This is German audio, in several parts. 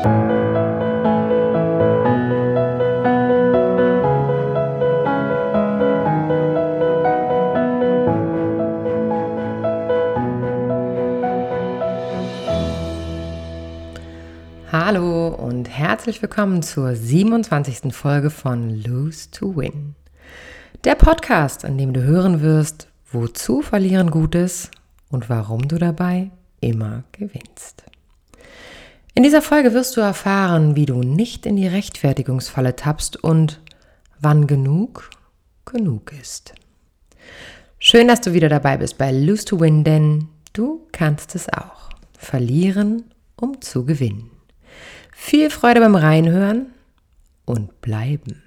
Hallo und herzlich willkommen zur 27. Folge von Lose to Win. Der Podcast, an dem du hören wirst, wozu Verlieren gut ist und warum du dabei immer gewinnst. In dieser Folge wirst du erfahren, wie du nicht in die Rechtfertigungsfalle tappst und wann genug ist. Schön, dass du wieder dabei bist bei Lose to Win, denn du kannst es auch. Verlieren, um zu gewinnen. Viel Freude beim Reinhören und bleiben.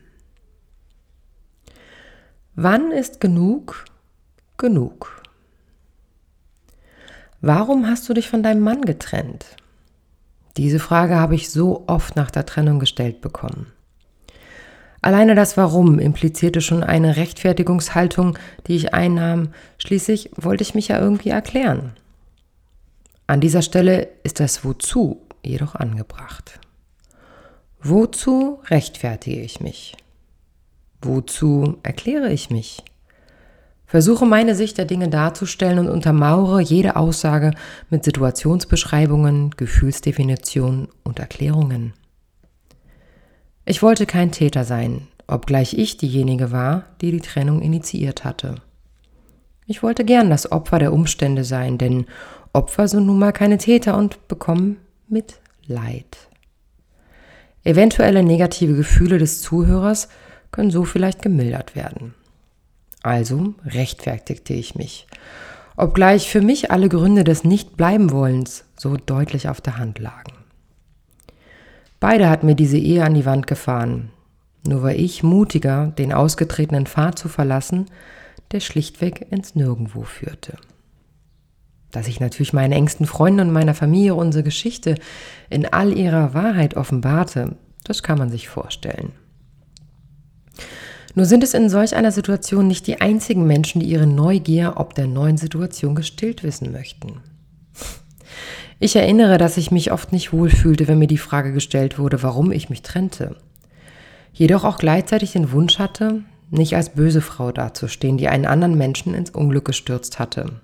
Wann ist genug? Warum hast du dich von deinem Mann getrennt? Diese Frage habe ich so oft nach der Trennung gestellt bekommen. Alleine das Warum implizierte schon eine Rechtfertigungshaltung, die ich einnahm. Schließlich wollte ich mich ja irgendwie erklären. An dieser Stelle ist das Wozu jedoch angebracht. Wozu rechtfertige ich mich? Wozu erkläre ich mich? Versuche meine Sicht der Dinge darzustellen und untermauere jede Aussage mit Situationsbeschreibungen, Gefühlsdefinitionen und Erklärungen. Ich wollte kein Täter sein, obgleich ich diejenige war, die die Trennung initiiert hatte. Ich wollte gern das Opfer der Umstände sein, denn Opfer sind nun mal keine Täter und bekommen Mitleid. Eventuelle negative Gefühle des Zuhörers können so vielleicht gemildert werden. Also rechtfertigte ich mich, obgleich für mich alle Gründe des Nicht-Bleiben-Wollens so deutlich auf der Hand lagen. Beide hatten mir diese Ehe an die Wand gefahren, nur war ich mutiger, den ausgetretenen Pfad zu verlassen, der schlichtweg ins Nirgendwo führte. Dass ich natürlich meinen engsten Freunden und meiner Familie unsere Geschichte in all ihrer Wahrheit offenbarte, das kann man sich vorstellen. Nur sind es in solch einer Situation nicht die einzigen Menschen, die ihre Neugier ob der neuen Situation gestillt wissen möchten. Ich erinnere, dass ich mich oft nicht wohlfühlte, wenn mir die Frage gestellt wurde, warum ich mich trennte. Jedoch auch gleichzeitig den Wunsch hatte, nicht als böse Frau dazustehen, die einen anderen Menschen ins Unglück gestürzt hatte.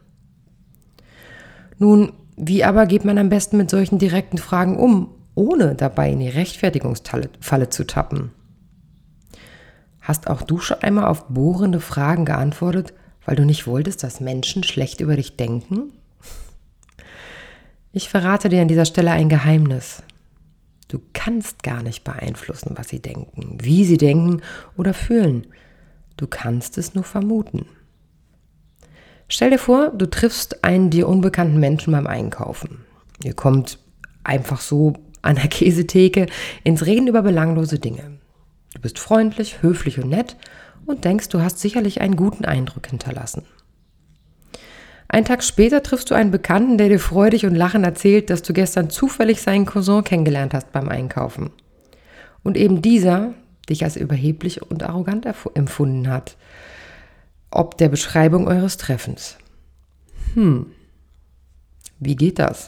Nun, wie aber geht man am besten mit solchen direkten Fragen um, ohne dabei in die Rechtfertigungsfalle zu tappen? Hast auch du schon einmal auf bohrende Fragen geantwortet, weil du nicht wolltest, dass Menschen schlecht über dich denken? Ich verrate dir an dieser Stelle ein Geheimnis. Du kannst gar nicht beeinflussen, was sie denken, wie sie denken oder fühlen. Du kannst es nur vermuten. Stell dir vor, du triffst einen dir unbekannten Menschen beim Einkaufen. Ihr kommt einfach so an der Käsetheke ins Reden über belanglose Dinge. Du bist freundlich, höflich und nett und denkst, du hast sicherlich einen guten Eindruck hinterlassen. Einen Tag später triffst du einen Bekannten, der dir freudig und lachend erzählt, dass du gestern zufällig seinen Cousin kennengelernt hast beim Einkaufen. Und eben dieser dich als überheblich und arrogant empfunden hat. Ob der Beschreibung eures Treffens. Wie geht das?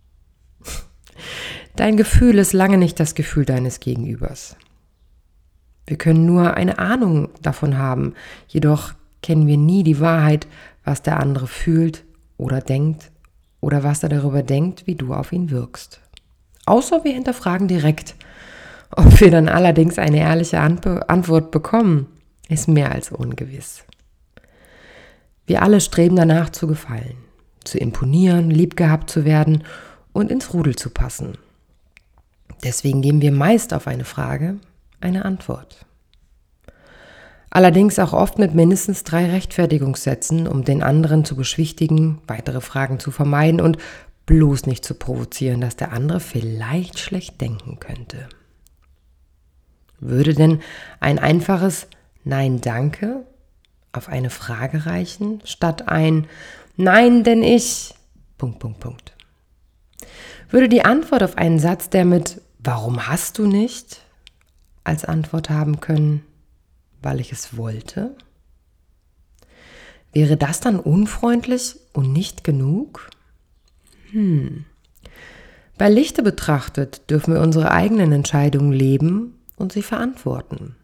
Dein Gefühl ist lange nicht das Gefühl deines Gegenübers. Wir können nur eine Ahnung davon haben, jedoch kennen wir nie die Wahrheit, was der andere fühlt oder denkt oder was er darüber denkt, wie du auf ihn wirkst. Außer wir hinterfragen direkt. Ob wir dann allerdings eine ehrliche Antwort bekommen, ist mehr als ungewiss. Wir alle streben danach zu gefallen, zu imponieren, liebgehabt zu werden und ins Rudel zu passen. Deswegen geben wir meist auf eine Frage eine Antwort. Allerdings auch oft mit mindestens 3 Rechtfertigungssätzen, um den anderen zu beschwichtigen, weitere Fragen zu vermeiden und bloß nicht zu provozieren, dass der andere vielleicht schlecht denken könnte. Würde denn ein einfaches Nein, danke auf eine Frage reichen, statt ein Nein, denn ich... ... Würde die Antwort auf einen Satz, der mit Warum hast du nicht als Antwort haben können, weil ich es wollte? Wäre das dann unfreundlich und nicht genug? Bei Lichte betrachtet dürfen wir unsere eigenen Entscheidungen leben und sie verantworten.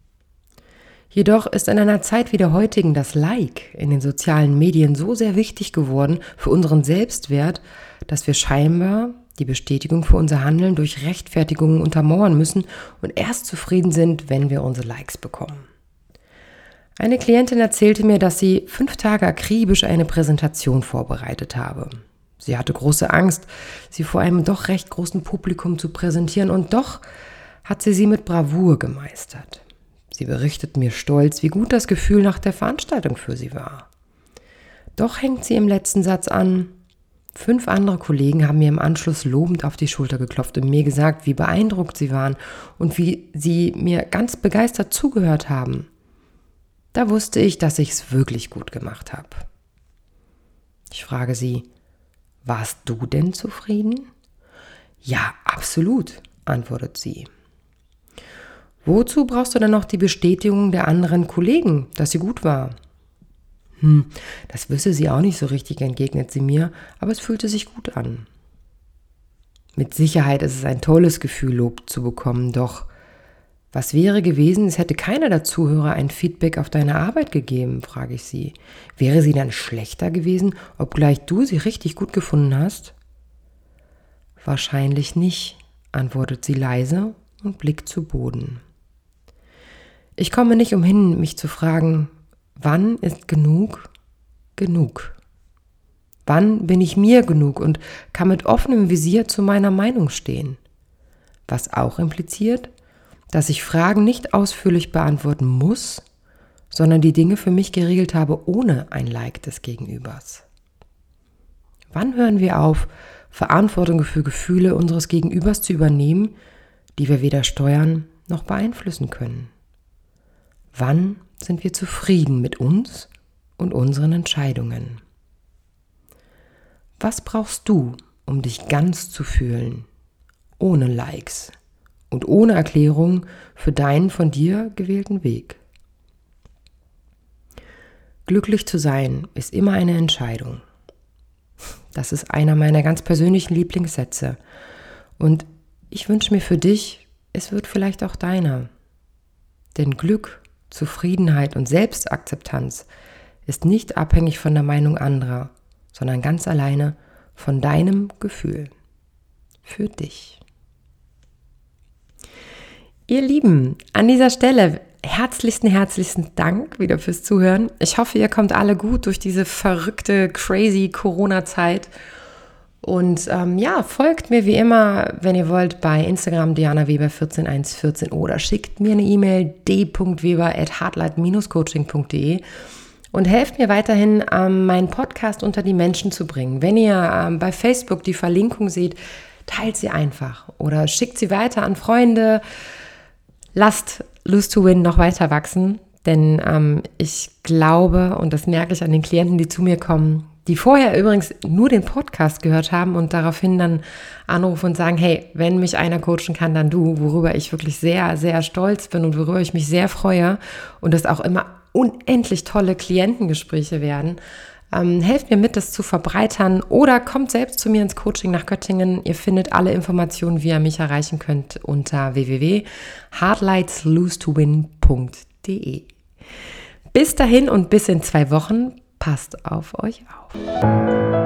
Jedoch ist in einer Zeit wie der heutigen das Like in den sozialen Medien so sehr wichtig geworden für unseren Selbstwert, dass wir scheinbar die Bestätigung für unser Handeln durch Rechtfertigungen untermauern müssen und erst zufrieden sind, wenn wir unsere Likes bekommen. Eine Klientin erzählte mir, dass sie 5 Tage akribisch eine Präsentation vorbereitet habe. Sie hatte große Angst, sie vor einem doch recht großen Publikum zu präsentieren, und doch hat sie mit Bravour gemeistert. Sie berichtet mir stolz, wie gut das Gefühl nach der Veranstaltung für sie war. Doch hängt sie im letzten Satz an: 5 andere Kollegen haben mir im Anschluss lobend auf die Schulter geklopft und mir gesagt, wie beeindruckt sie waren und wie sie mir ganz begeistert zugehört haben. Da wusste ich, dass ich es wirklich gut gemacht habe. Ich frage sie: Warst du denn zufrieden? Ja, absolut, antwortet sie. Wozu brauchst du denn noch die Bestätigung der anderen Kollegen, dass sie gut war? Das wüsste sie auch nicht so richtig, entgegnet sie mir, aber es fühlte sich gut an. Mit Sicherheit ist es ein tolles Gefühl, Lob zu bekommen, doch was wäre gewesen, es hätte keiner der Zuhörer ein Feedback auf deine Arbeit gegeben, frage ich sie. Wäre sie dann schlechter gewesen, obgleich du sie richtig gut gefunden hast? Wahrscheinlich nicht, antwortet sie leise und blickt zu Boden. Ich komme nicht umhin, mich zu fragen, wann ist genug genug? Wann bin ich mir genug und kann mit offenem Visier zu meiner Meinung stehen? Was auch impliziert, dass ich Fragen nicht ausführlich beantworten muss, sondern die Dinge für mich geregelt habe ohne ein Like des Gegenübers. Wann hören wir auf, Verantwortung für Gefühle unseres Gegenübers zu übernehmen, die wir weder steuern noch beeinflussen können? Wann sind wir zufrieden mit uns und unseren Entscheidungen? Was brauchst du, um dich ganz zu fühlen, ohne Likes und ohne Erklärung für deinen von dir gewählten Weg? Glücklich zu sein ist immer eine Entscheidung. Das ist einer meiner ganz persönlichen Lieblingssätze. Und ich wünsche mir für dich, es wird vielleicht auch deiner. Denn Glück, Zufriedenheit und Selbstakzeptanz ist nicht abhängig von der Meinung anderer, sondern ganz alleine von deinem Gefühl. Für dich. Ihr Lieben, an dieser Stelle herzlichsten Dank wieder fürs Zuhören. Ich hoffe, ihr kommt alle gut durch diese verrückte, crazy Corona-Zeit. Und folgt mir wie immer, wenn ihr wollt, bei Instagram dianaweber14114 oder schickt mir eine E-Mail d.weber@heartlight-coaching.de und helft mir weiterhin, meinen Podcast unter die Menschen zu bringen. Wenn ihr bei Facebook die Verlinkung seht, teilt sie einfach oder schickt sie weiter an Freunde. Lasst Lose to Win noch weiter wachsen, denn ich glaube, und das merke ich an den Klienten, die zu mir kommen, die vorher übrigens nur den Podcast gehört haben und daraufhin dann anrufen und sagen, hey, wenn mich einer coachen kann, dann du, worüber ich wirklich sehr, sehr stolz bin und worüber ich mich sehr freue und das auch immer unendlich tolle Klientengespräche werden. Helft mir mit, das zu verbreitern oder kommt selbst zu mir ins Coaching nach Göttingen. Ihr findet alle Informationen, wie ihr mich erreichen könnt, unter www.heartlightslose2win.de. Bis dahin und bis in 2 Wochen. Passt auf euch auf.